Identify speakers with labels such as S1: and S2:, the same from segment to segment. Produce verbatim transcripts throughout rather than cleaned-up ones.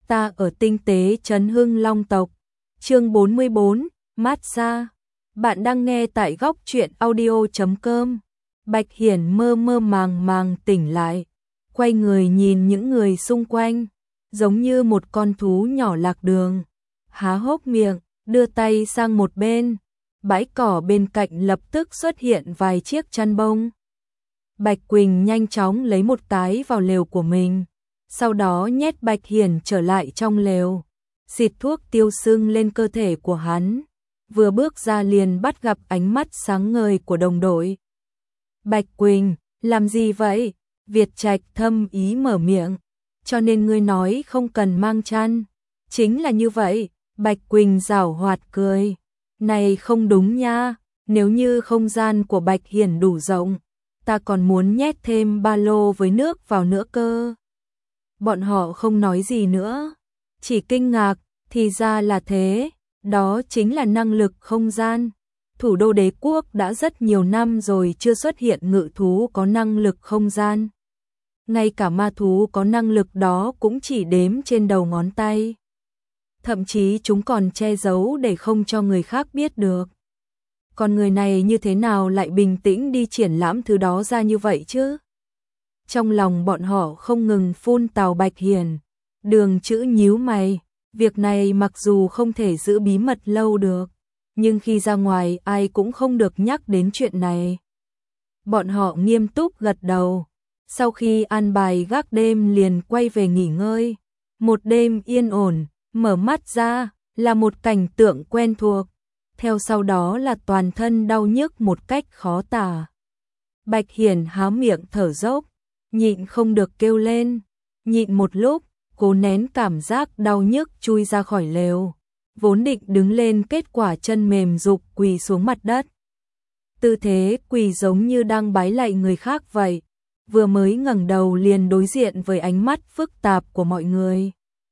S1: ta ở tinh tế trấn Hưng Long tộc. Chương bốn mươi bốn, Massage. Bạn đang nghe tại góc truyện audio chấm com. Bạch Hiển mơ mơ màng màng tỉnh lại, quay người nhìn những người xung quanh, giống như một con thú nhỏ lạc đường, há hốc miệng, đưa tay sang một bên, bãi cỏ bên cạnh lập tức xuất hiện vài chiếc chăn bông. Bạch Quỳnh nhanh chóng lấy một cái vào lều của mình, sau đó nhét Bạch Hiển trở lại trong lều, xịt thuốc tiêu sưng lên cơ thể của hắn, vừa bước ra liền bắt gặp ánh mắt sáng ngời của đồng đội. Bạch Quỳnh, làm gì vậy? Việt Trạch thâm ý mở miệng, cho nên ngươi nói không cần mang chăn. Chính là như vậy, Bạch Quỳnh giảo hoạt cười. Này không đúng nha, nếu như không gian của Bạch Hiển đủ rộng, ta còn muốn nhét thêm ba lô với nước vào nữa cơ. Bọn họ không nói gì nữa, chỉ kinh ngạc, thì ra là thế, đó chính là năng lực không gian. Thủ đô đế quốc đã rất nhiều năm rồi chưa xuất hiện ngự thú có năng lực không gian. Ngay cả ma thú có năng lực đó cũng chỉ đếm trên đầu ngón tay. Thậm chí chúng còn che giấu để không cho người khác biết được. Còn người này như thế nào lại bình tĩnh đi triển lãm thứ đó ra như vậy chứ? Trong lòng bọn họ không ngừng phun tào Bạch Hiển. Đường Chữ nhíu mày, việc này mặc dù không thể giữ bí mật lâu được, nhưng khi ra ngoài ai cũng không được nhắc đến chuyện này. Bọn họ nghiêm túc gật đầu, sau khi an bài gác đêm liền quay về nghỉ ngơi. Một đêm yên ổn, mở mắt ra là một cảnh tượng quen thuộc, theo sau đó là toàn thân đau nhức một cách khó tả. Bạch Hiển há miệng thở dốc, nhịn không được kêu lên, nhịn một lúc, cố nén cảm giác đau nhức chui ra khỏi lều. Vốn định đứng lên, kết quả chân mềm rục quỳ xuống mặt đất. Tư thế quỳ giống như đang bái lạy người khác vậy, vừa mới ngẩng đầu liền đối diện với ánh mắt phức tạp của mọi người.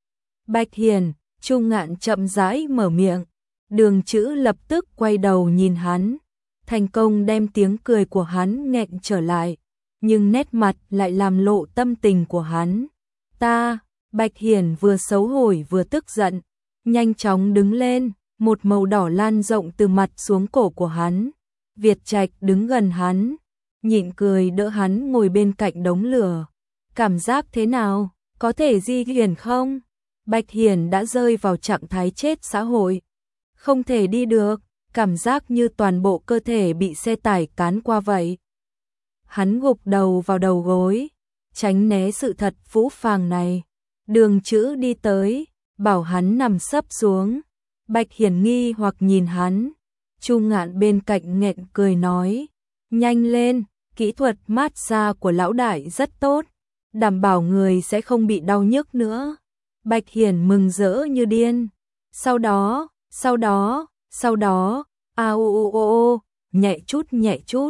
S1: Bạch Hiển, Chu Ngạn chậm rãi mở miệng, Đường Chữ lập tức quay đầu nhìn hắn, thành công đem tiếng cười của hắn nghẹn trở lại, nhưng nét mặt lại làm lộ tâm tình của hắn. Ta, Bạch Hiển vừa xấu hổ vừa tức giận, nhanh chóng đứng lên, một màu đỏ lan rộng từ mặt xuống cổ của hắn. Việt Trạch đứng gần hắn, nhịn cười đỡ hắn ngồi bên cạnh đống lửa. Cảm giác thế nào, có thể di chuyển không? Bạch Hiển đã rơi vào trạng thái chết xã hội, không thể đi được, cảm giác như toàn bộ cơ thể bị xe tải cán qua vậy. Hắn gục đầu vào đầu gối, tránh né sự thật phũ phàng này. Đường Chữ đi tới, bảo hắn nằm sấp xuống. Bạch Hiển nghi hoặc nhìn hắn. Chu Ngạn bên cạnh nghẹn cười nói, nhanh lên, kỹ thuật massage của lão đại rất tốt, đảm bảo người sẽ không bị đau nhức nữa. Bạch Hiển mừng rỡ như điên. Sau đó, sau đó, sau đó, a u u o o, nhẹ chút nhẹ chút.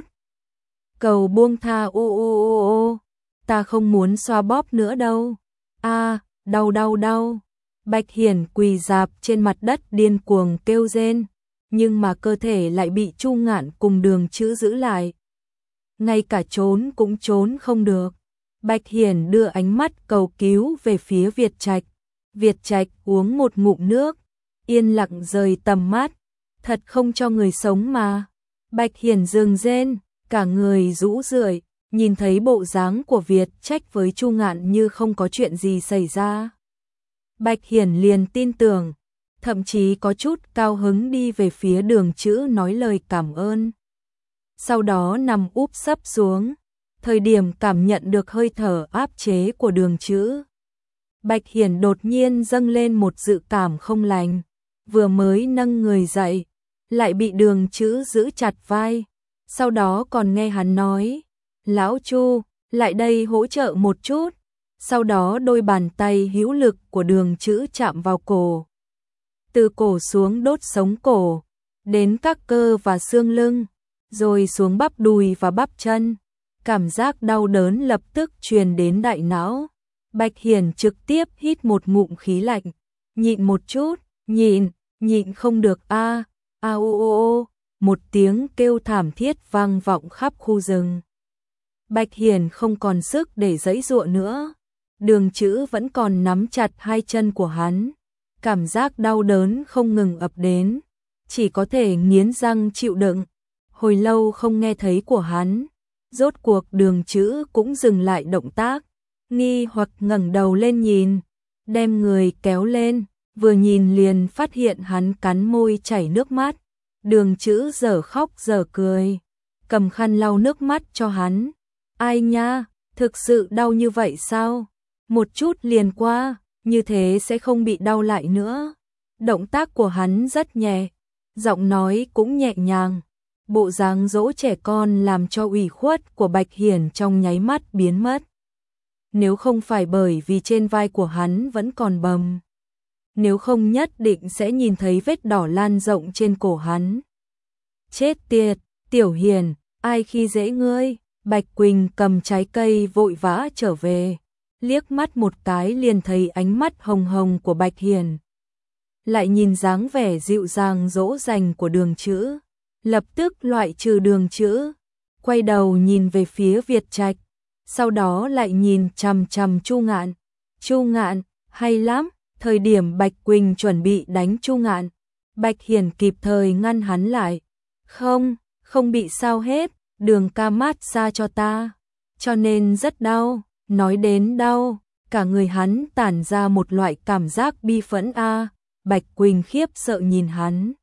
S1: Cầu buông tha u u o o, ta không muốn xoa bóp nữa đâu. A, đau đau đau. Bạch Hiển quỳ rạp trên mặt đất điên cuồng kêu rên, nhưng mà cơ thể lại bị Chu Ngạn cùng Đường Chữ giữ lại. Ngay cả trốn cũng trốn không được. Bạch Hiển đưa ánh mắt cầu cứu về phía Việt Trạch. Việt Trạch uống một ngụm nước, yên lặng rời tầm mắt, thật không cho người sống mà. Bạch Hiển dừng rên, cả người rũ rượi, nhìn thấy bộ dáng của Việt Trạch với Chu Ngạn như không có chuyện gì xảy ra. Bạch Hiển liền tin tưởng, thậm chí có chút cao hứng đi về phía Đường Chữ nói lời cảm ơn. Sau đó nằm úp sấp xuống, thời điểm cảm nhận được hơi thở áp chế của Đường Chữ, Bạch Hiển đột nhiên dâng lên một dự cảm không lành, vừa mới nâng người dậy, lại bị Đường Chữ giữ chặt vai, sau đó còn nghe hắn nói, lão Chu, lại đây hỗ trợ một chút. Sau đó đôi bàn tay hữu lực của Đường Chữ chạm vào cổ, từ cổ xuống đốt sống cổ, đến các cơ và xương lưng, rồi xuống bắp đùi và bắp chân. Cảm giác đau đớn lập tức truyền đến đại não. Bạch Hiển trực tiếp hít một ngụm khí lạnh, nhịn một chút, nhịn, nhịn không được a, a u o o, một tiếng kêu thảm thiết vang vọng khắp khu rừng. Bạch Hiển không còn sức để giãy giụa nữa. Đường Chữ vẫn còn nắm chặt hai chân của hắn, cảm giác đau đớn không ngừng ập đến, chỉ có thể nghiến răng chịu đựng. Hồi lâu không nghe thấy của hắn, rốt cuộc Đường Chữ cũng dừng lại động tác, nghi hoặc ngẩng đầu lên nhìn, đem người kéo lên, vừa nhìn liền phát hiện hắn cắn môi chảy nước mắt. Đường Chữ giờ khóc giờ cười, cầm khăn lau nước mắt cho hắn. Ai nha, thực sự đau như vậy sao? Một chút liền qua, như thế sẽ không bị đau lại nữa. Động tác của hắn rất nhẹ, giọng nói cũng nhẹ nhàng. Bộ dáng dỗ trẻ con làm cho ủy khuất của Bạch Hiển trong nháy mắt biến mất. Nếu không phải bởi vì trên vai của hắn vẫn còn bầm, nếu không nhất định sẽ nhìn thấy vết đỏ lan rộng trên cổ hắn. Chết tiệt, Tiểu Hiền, ai khi dễ ngươi? Bạch Quỳnh cầm trái cây vội vã trở về, liếc mắt một cái liền thấy ánh mắt hồng hồng của Bạch Hiền. Lại nhìn dáng vẻ dịu dàng dỗ dành của Đường Chữ, lập tức loại trừ Đường Chữ, quay đầu nhìn về phía Việt Trạch, sau đó lại nhìn chằm chằm Chu Ngạn. Chu Ngạn, hay lắm. Thời điểm Bạch Quỳnh chuẩn bị đánh Chu Ngạn, Bạch Hiển kịp thời ngăn hắn lại. Không, không bị sao hết, Đường ca mát xa cho ta, cho nên rất đau. Nói đến đau, cả người hắn tản ra một loại cảm giác bi phẫn a. À. Bạch Quỳnh khiếp sợ nhìn hắn,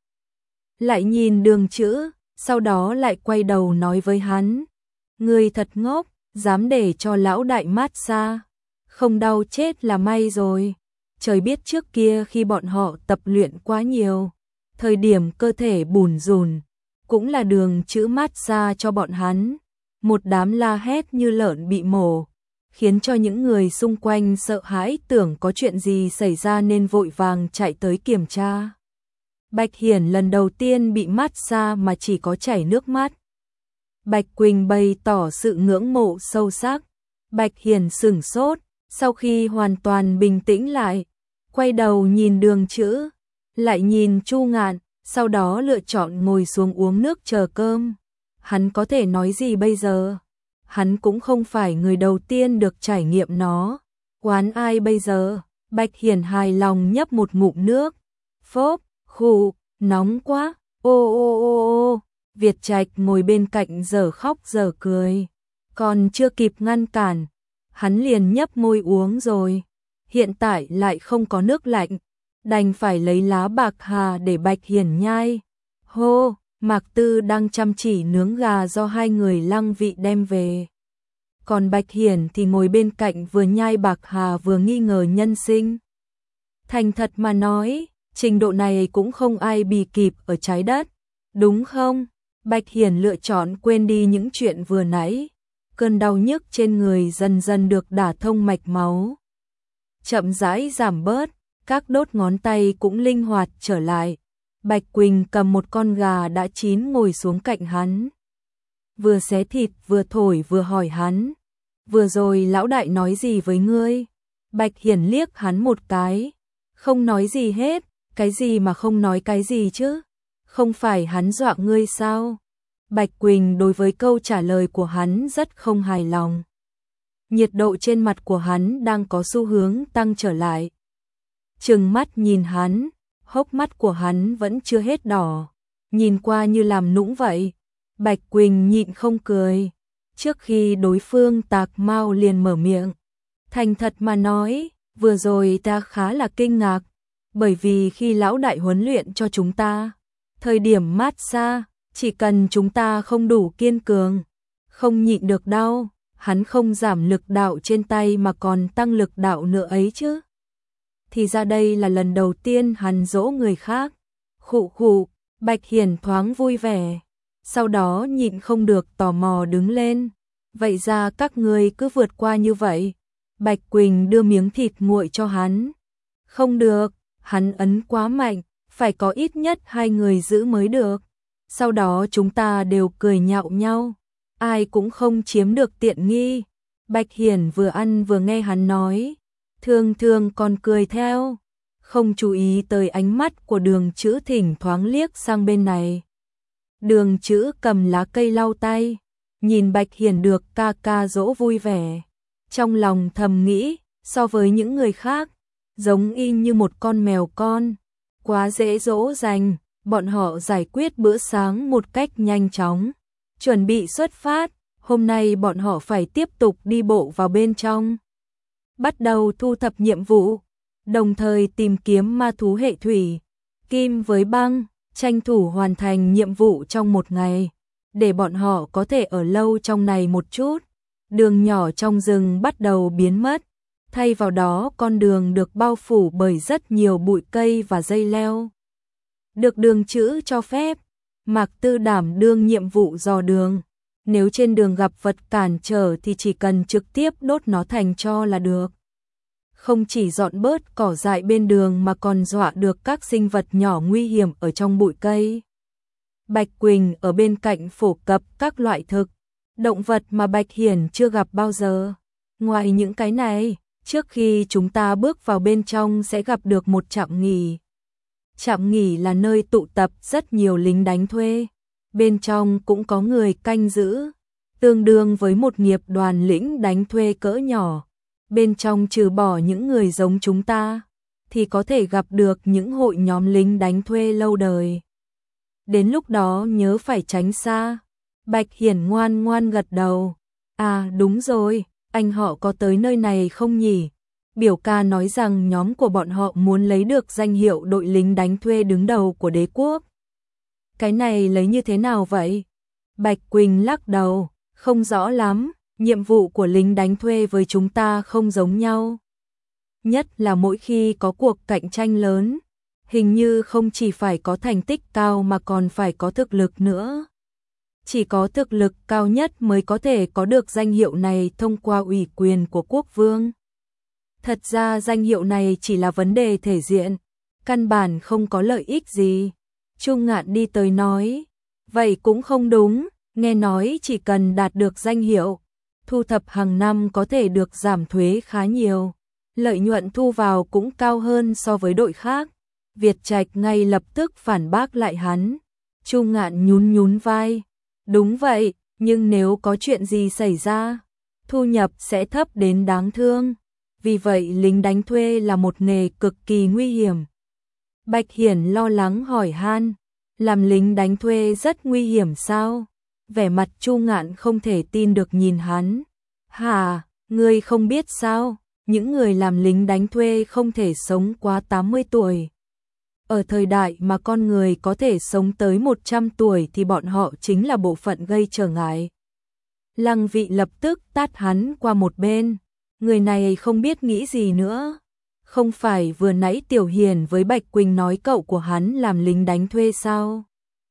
S1: lại nhìn Đường Chữ, sau đó lại quay đầu nói với hắn. Ngươi thật ngốc, dám để cho lão đại mát xa, không đau chết là may rồi. Trời biết trước kia khi bọn họ tập luyện quá nhiều, thời điểm cơ thể bùn rùn, cũng là Đường Chữ mát xa cho bọn hắn. Một đám la hét như lợn bị mổ, khiến cho những người xung quanh sợ hãi tưởng có chuyện gì xảy ra nên vội vàng chạy tới kiểm tra. Bạch Hiển lần đầu tiên bị mát xa mà chỉ có chảy nước mắt. Bạch Quỳnh bày tỏ sự ngưỡng mộ sâu sắc. Bạch Hiển sửng sốt, sau khi hoàn toàn bình tĩnh lại, quay đầu nhìn Đường Chữ, lại nhìn Chu Ngạn, sau đó lựa chọn ngồi xuống uống nước chờ cơm. Hắn có thể nói gì bây giờ? Hắn cũng không phải người đầu tiên được trải nghiệm nó. Quán ai bây giờ? Bạch Hiển hài lòng nhấp một ngụm nước. Phốp, khụ, nóng quá. Ô ô ô ô. Việt Trạch ngồi bên cạnh giờ khóc giờ cười. Còn chưa kịp ngăn cản, hắn liền nhấp môi uống rồi. Hiện tại lại không có nước lạnh, đành phải lấy lá bạc hà để Bạch Hiển nhai. Hô, Mạc Tư đang chăm chỉ nướng gà do hai người Lăng Vị đem về. Còn Bạch Hiển thì ngồi bên cạnh vừa nhai bạc hà vừa nghi ngờ nhân sinh. Thành thật mà nói, trình độ này cũng không ai bì kịp ở trái đất, đúng không? Bạch Hiển lựa chọn quên đi những chuyện vừa nãy. Cơn đau nhức trên người dần dần được đả thông mạch máu, chậm rãi giảm bớt, các đốt ngón tay cũng linh hoạt trở lại. Bạch Quỳnh cầm một con gà đã chín ngồi xuống cạnh hắn, vừa xé thịt vừa thổi vừa hỏi hắn. Vừa rồi lão đại nói gì với ngươi? Bạch Hiển liếc hắn một cái. Không nói gì hết. Cái gì mà không nói cái gì chứ? Không phải hắn dọa ngươi sao? Bạch Quỳnh đối với câu trả lời của hắn rất không hài lòng. Nhiệt độ trên mặt của hắn đang có xu hướng tăng trở lại. Trừng mắt nhìn hắn, hốc mắt của hắn vẫn chưa hết đỏ, nhìn qua như làm nũng vậy. Bạch Quỳnh nhịn không cười. Trước khi đối phương tạc mau liền mở miệng. Thành thật mà nói, vừa rồi ta khá là kinh ngạc, bởi vì khi lão đại huấn luyện cho chúng ta, thời điểm mát xa, chỉ cần chúng ta không đủ kiên cường, không nhịn được đau, hắn không giảm lực đạo trên tay mà còn tăng lực đạo nữa ấy chứ. Thì ra đây là lần đầu tiên hắn dỗ người khác. Khụ khụ, Bạch Hiển thoáng vui vẻ, sau đó nhịn không được tò mò đứng lên. Vậy ra các ngươi cứ vượt qua như vậy. Bạch Quỳnh đưa miếng thịt nguội cho hắn. Không được, hắn ấn quá mạnh, phải có ít nhất hai người giữ mới được. Sau đó chúng ta đều cười nhạo nhau, ai cũng không chiếm được tiện nghi. Bạch Hiển vừa ăn vừa nghe hắn nói, thường thường còn cười theo, không chú ý tới ánh mắt của Đường Chữ thỉnh thoáng liếc sang bên này. Đường Chữ cầm lá cây lau tay, nhìn Bạch Hiển được ca ca dỗ vui vẻ, trong lòng thầm nghĩ, so với những người khác, giống y như một con mèo con, quá dễ dỗ dành. Bọn họ giải quyết bữa sáng một cách nhanh chóng, chuẩn bị xuất phát. Hôm nay bọn họ phải tiếp tục đi bộ vào bên trong, bắt đầu thu thập nhiệm vụ, đồng thời tìm kiếm ma thú hệ thủy, kim với băng, tranh thủ hoàn thành nhiệm vụ trong một ngày, để bọn họ có thể ở lâu trong này một chút. Đường nhỏ trong rừng bắt đầu biến mất, thay vào đó con đường được bao phủ bởi rất nhiều bụi cây và dây leo. Được đường chữ cho phép, Mạc Tư đảm đương nhiệm vụ dò đường. Nếu trên đường gặp vật cản trở thì chỉ cần trực tiếp đốt nó thành tro là được. Không chỉ dọn bớt cỏ dại bên đường mà còn dọa được các sinh vật nhỏ nguy hiểm ở trong bụi cây. Bạch Quỳnh ở bên cạnh phổ cập các loại thực, động vật mà Bạch Hiển chưa gặp bao giờ. Ngoài những cái này, trước khi chúng ta bước vào bên trong sẽ gặp được một trạm nghỉ. Trạm nghỉ là nơi tụ tập rất nhiều lính đánh thuê. Bên trong cũng có người canh giữ, tương đương với một nghiệp đoàn lính đánh thuê cỡ nhỏ. Bên trong trừ bỏ những người giống chúng ta, thì có thể gặp được những hội nhóm lính đánh thuê lâu đời. Đến lúc đó nhớ phải tránh xa. Bạch Hiển ngoan ngoan gật đầu. À đúng rồi, anh họ có tới nơi này không nhỉ? Biểu ca nói rằng nhóm của bọn họ muốn lấy được danh hiệu đội lính đánh thuê đứng đầu của đế quốc. Cái này lấy như thế nào vậy? Bạch Quỳnh lắc đầu, không rõ lắm, nhiệm vụ của lính đánh thuê với chúng ta không giống nhau. Nhất là mỗi khi có cuộc cạnh tranh lớn, hình như không chỉ phải có thành tích cao mà còn phải có thực lực nữa. Chỉ có thực lực cao nhất mới có thể có được danh hiệu này thông qua ủy quyền của quốc vương. Thật ra danh hiệu này chỉ là vấn đề thể diện, căn bản không có lợi ích gì. Trung Ngạn đi tới nói, vậy cũng không đúng, nghe nói chỉ cần đạt được danh hiệu, thu thập hàng năm có thể được giảm thuế khá nhiều, lợi nhuận thu vào cũng cao hơn so với đội khác. Việt Trạch ngay lập tức phản bác lại hắn. Trung Ngạn nhún nhún vai, đúng vậy, nhưng nếu có chuyện gì xảy ra, thu nhập sẽ thấp đến đáng thương. Vì vậy lính đánh thuê là một nghề cực kỳ nguy hiểm. Bạch Hiển lo lắng hỏi han, làm lính đánh thuê rất nguy hiểm sao? Vẻ mặt Chu Ngạn không thể tin được nhìn hắn. Hà, ngươi không biết sao? Những người làm lính đánh thuê không thể sống quá tám mươi tuổi. Ở thời đại mà con người có thể sống tới một trăm tuổi thì bọn họ chính là bộ phận gây trở ngại. Lăng Vị lập tức tát hắn qua một bên. Người này không biết nghĩ gì nữa. Không phải vừa nãy Tiểu Hiền với Bạch Quỳnh nói cậu của hắn làm lính đánh thuê sao?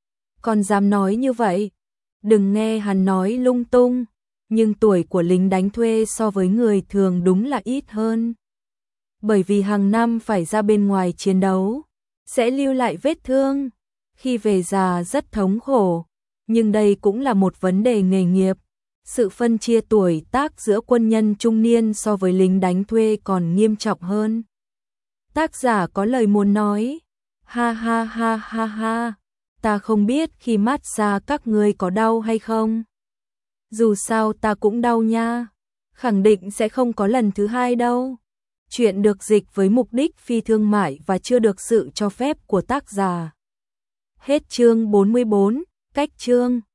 S1: Còn dám nói như vậy? Đừng nghe hắn nói lung tung. Nhưng tuổi của lính đánh thuê so với người thường đúng là ít hơn. Bởi vì hàng năm phải ra bên ngoài chiến đấu, sẽ lưu lại vết thương. Khi về già rất thống khổ. Nhưng đây cũng là một vấn đề nghề nghiệp. Sự phân chia tuổi tác giữa quân nhân trung niên so với lính đánh thuê còn nghiêm trọng hơn. Tác giả có lời muốn nói. Ha ha ha ha ha. Ta không biết khi mát xa các ngươi có đau hay không. Dù sao ta cũng đau nha. Khẳng định sẽ không có lần thứ hai đâu. Chuyện được dịch với mục đích phi thương mại và chưa được sự cho phép của tác giả. Hết chương bốn mươi bốn, cách chương.